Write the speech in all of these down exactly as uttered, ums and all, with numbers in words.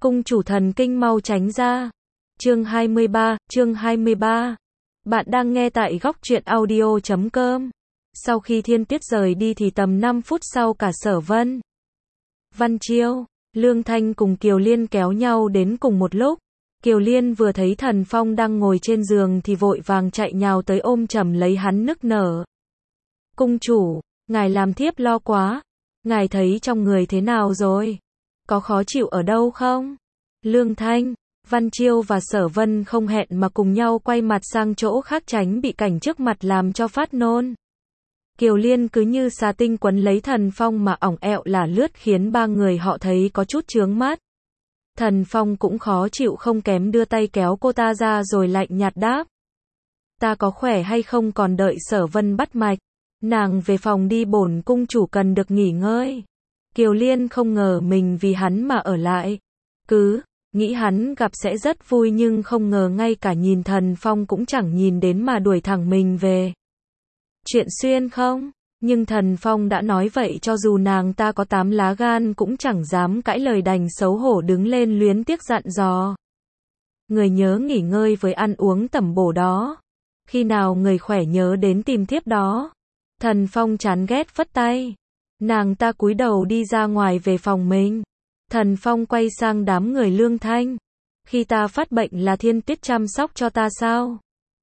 Cung chủ thần kinh mau tránh ra. Chương hai mươi ba, chương hai mươi ba. Bạn đang nghe tại góc truyện audio chấm com. Sau khi Thiên Tuyết rời đi thì tầm năm phút sau cả Sở Vân, Văn Chiêu, Lương Thanh cùng Kiều Liên kéo nhau đến cùng một lúc. Kiều Liên vừa thấy Thần Phong đang ngồi trên giường thì vội vàng chạy nhào tới ôm chầm lấy hắn nức nở. Cung chủ, ngài làm thiếp lo quá. Ngài thấy trong người thế nào rồi? Có khó chịu ở đâu không? Lương Thanh, Văn Chiêu và Sở Vân không hẹn mà cùng nhau quay mặt sang chỗ khác tránh bị cảnh trước mặt làm cho phát nôn. Kiều Liên cứ như xà tinh quấn lấy Thần Phong mà ỏng ẹo là lướt khiến ba người họ thấy có chút chướng mắt. Thần Phong cũng khó chịu không kém đưa tay kéo cô ta ra rồi lạnh nhạt đáp. Ta có khỏe hay không còn đợi Sở Vân bắt mạch. Nàng về phòng đi, bổn cung chủ cần được nghỉ ngơi. Kiều Liên không ngờ mình vì hắn mà ở lại. Cứ nghĩ hắn gặp sẽ rất vui nhưng không ngờ ngay cả nhìn Thần Phong cũng chẳng nhìn đến mà đuổi thẳng mình về. Chuyện xuyên không? Nhưng Thần Phong đã nói vậy cho dù nàng ta có tám lá gan cũng chẳng dám cãi lời, đành xấu hổ đứng lên luyến tiếc dặn dò. Người nhớ nghỉ ngơi với ăn uống tẩm bổ đó. Khi nào người khỏe nhớ đến tìm thiếp đó. Thần Phong chán ghét phất tay. Nàng ta cúi đầu đi ra ngoài về phòng mình. Thần Phong quay sang đám người Lương Thanh. Khi ta phát bệnh là Thiên Tuyết chăm sóc cho ta sao?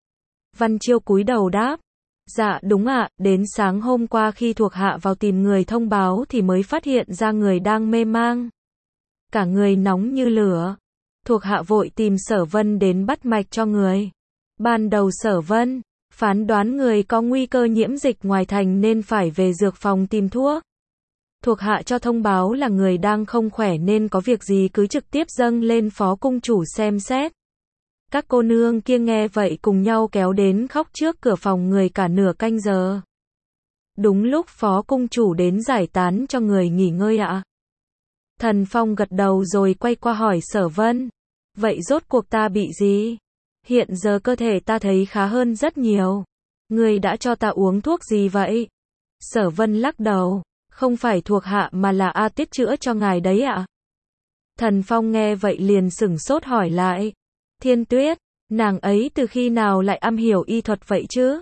Văn Chiêu cúi đầu đáp. Dạ đúng ạ, đến sáng hôm qua khi thuộc hạ vào tìm người thông báo thì mới phát hiện ra người đang mê mang. Cả người nóng như lửa. Thuộc hạ vội tìm Sở Vân đến bắt mạch cho người. Ban đầu Sở Vân phán đoán người có nguy cơ nhiễm dịch ngoài thành nên phải về dược phòng tìm thuốc. Thuộc hạ cho thông báo là người đang không khỏe nên có việc gì cứ trực tiếp dâng lên phó cung chủ xem xét. Các cô nương kia nghe vậy cùng nhau kéo đến khóc trước cửa phòng người cả nửa canh giờ. Đúng lúc phó cung chủ đến giải tán cho người nghỉ ngơi ạ. Thần Phong gật đầu rồi quay qua hỏi Sở Vân. Vậy rốt cuộc ta bị gì? Hiện giờ cơ thể ta thấy khá hơn rất nhiều. Người đã cho ta uống thuốc gì vậy? Sở Vân lắc đầu. Không phải thuộc hạ mà là A Tiết chữa cho ngài đấy ạ. Thần Phong nghe vậy liền sửng sốt hỏi lại. Thiên Tuyết, nàng ấy từ khi nào lại am hiểu y thuật vậy chứ?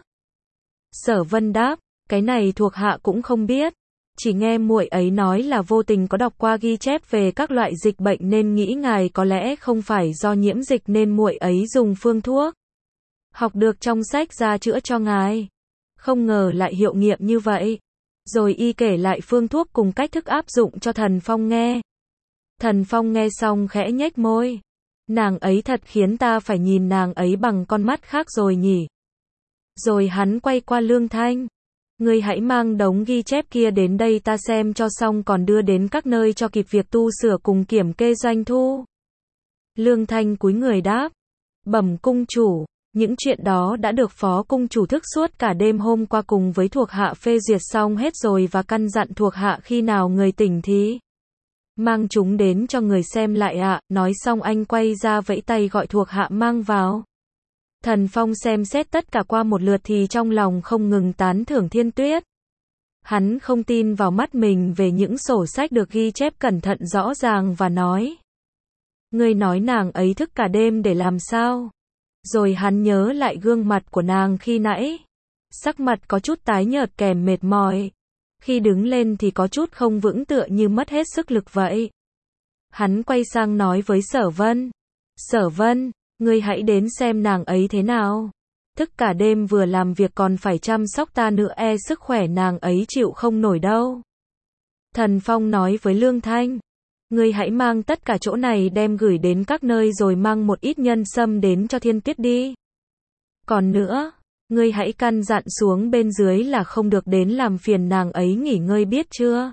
Sở Vân đáp, cái này thuộc hạ cũng không biết. Chỉ nghe muội ấy nói là vô tình có đọc qua ghi chép về các loại dịch bệnh nên nghĩ ngài có lẽ không phải do nhiễm dịch nên muội ấy dùng phương thuốc học được trong sách ra chữa cho ngài. Không ngờ lại hiệu nghiệm như vậy. Rồi y kể lại phương thuốc cùng cách thức áp dụng cho Thần Phong nghe. Thần Phong nghe xong khẽ nhếch môi. Nàng ấy thật khiến ta phải nhìn nàng ấy bằng con mắt khác rồi nhỉ. Rồi hắn quay qua Lương Thanh. Ngươi hãy mang đống ghi chép kia đến đây ta xem cho xong còn đưa đến các nơi cho kịp việc tu sửa cùng kiểm kê doanh thu. Lương Thanh cúi người đáp. Bẩm cung chủ, những chuyện đó đã được phó cung chủ thức suốt cả đêm hôm qua cùng với thuộc hạ phê duyệt xong hết rồi và căn dặn thuộc hạ khi nào người tỉnh thì mang chúng đến cho người xem lại ạ. Nói xong anh quay ra vẫy tay gọi thuộc hạ mang vào. Thần Phong xem xét tất cả qua một lượt thì trong lòng không ngừng tán thưởng Thiên Tuyết. Hắn không tin vào mắt mình về những sổ sách được ghi chép cẩn thận rõ ràng và nói. Ngươi nói nàng ấy thức cả đêm để làm sao? Rồi hắn nhớ lại gương mặt của nàng khi nãy. Sắc mặt có chút tái nhợt kèm mệt mỏi. Khi đứng lên thì có chút không vững tựa như mất hết sức lực vậy. Hắn quay sang nói với Sở Vân. Sở Vân, ngươi hãy đến xem nàng ấy thế nào. Thức cả đêm vừa làm việc còn phải chăm sóc ta nữa e sức khỏe nàng ấy chịu không nổi đâu. Thần Phong nói với Lương Thanh. Ngươi hãy mang tất cả chỗ này đem gửi đến các nơi rồi mang một ít nhân sâm đến cho Thiên Tuyết đi. Còn nữa, ngươi hãy căn dặn xuống bên dưới là không được đến làm phiền nàng ấy nghỉ ngơi biết chưa?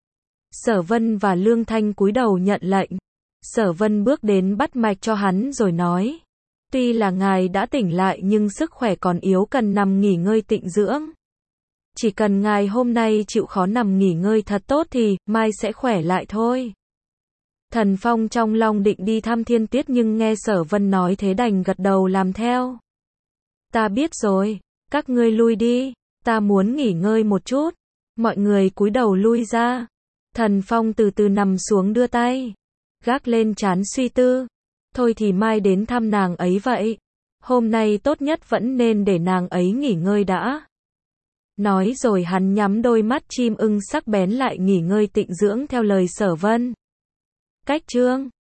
Sở Vân và Lương Thanh cúi đầu nhận lệnh. Sở Vân bước đến bắt mạch cho hắn rồi nói. Tuy là ngài đã tỉnh lại nhưng sức khỏe còn yếu cần nằm nghỉ ngơi tịnh dưỡng. Chỉ cần ngài hôm nay chịu khó nằm nghỉ ngơi thật tốt thì mai sẽ khỏe lại thôi. Thần Phong trong lòng định đi thăm Thiên Tuyết nhưng nghe Sở Vân nói thế đành gật đầu làm theo. Ta biết rồi, các ngươi lui đi, ta muốn nghỉ ngơi một chút. Mọi người cúi đầu lui ra. Thần Phong từ từ nằm xuống đưa tay. gác lên trán suy tư. Thôi thì mai đến thăm nàng ấy vậy. Hôm nay tốt nhất vẫn nên để nàng ấy nghỉ ngơi đã. Nói rồi hắn nhắm đôi mắt chim ưng sắc bén lại nghỉ ngơi tịnh dưỡng theo lời Sở Vân. Cách chương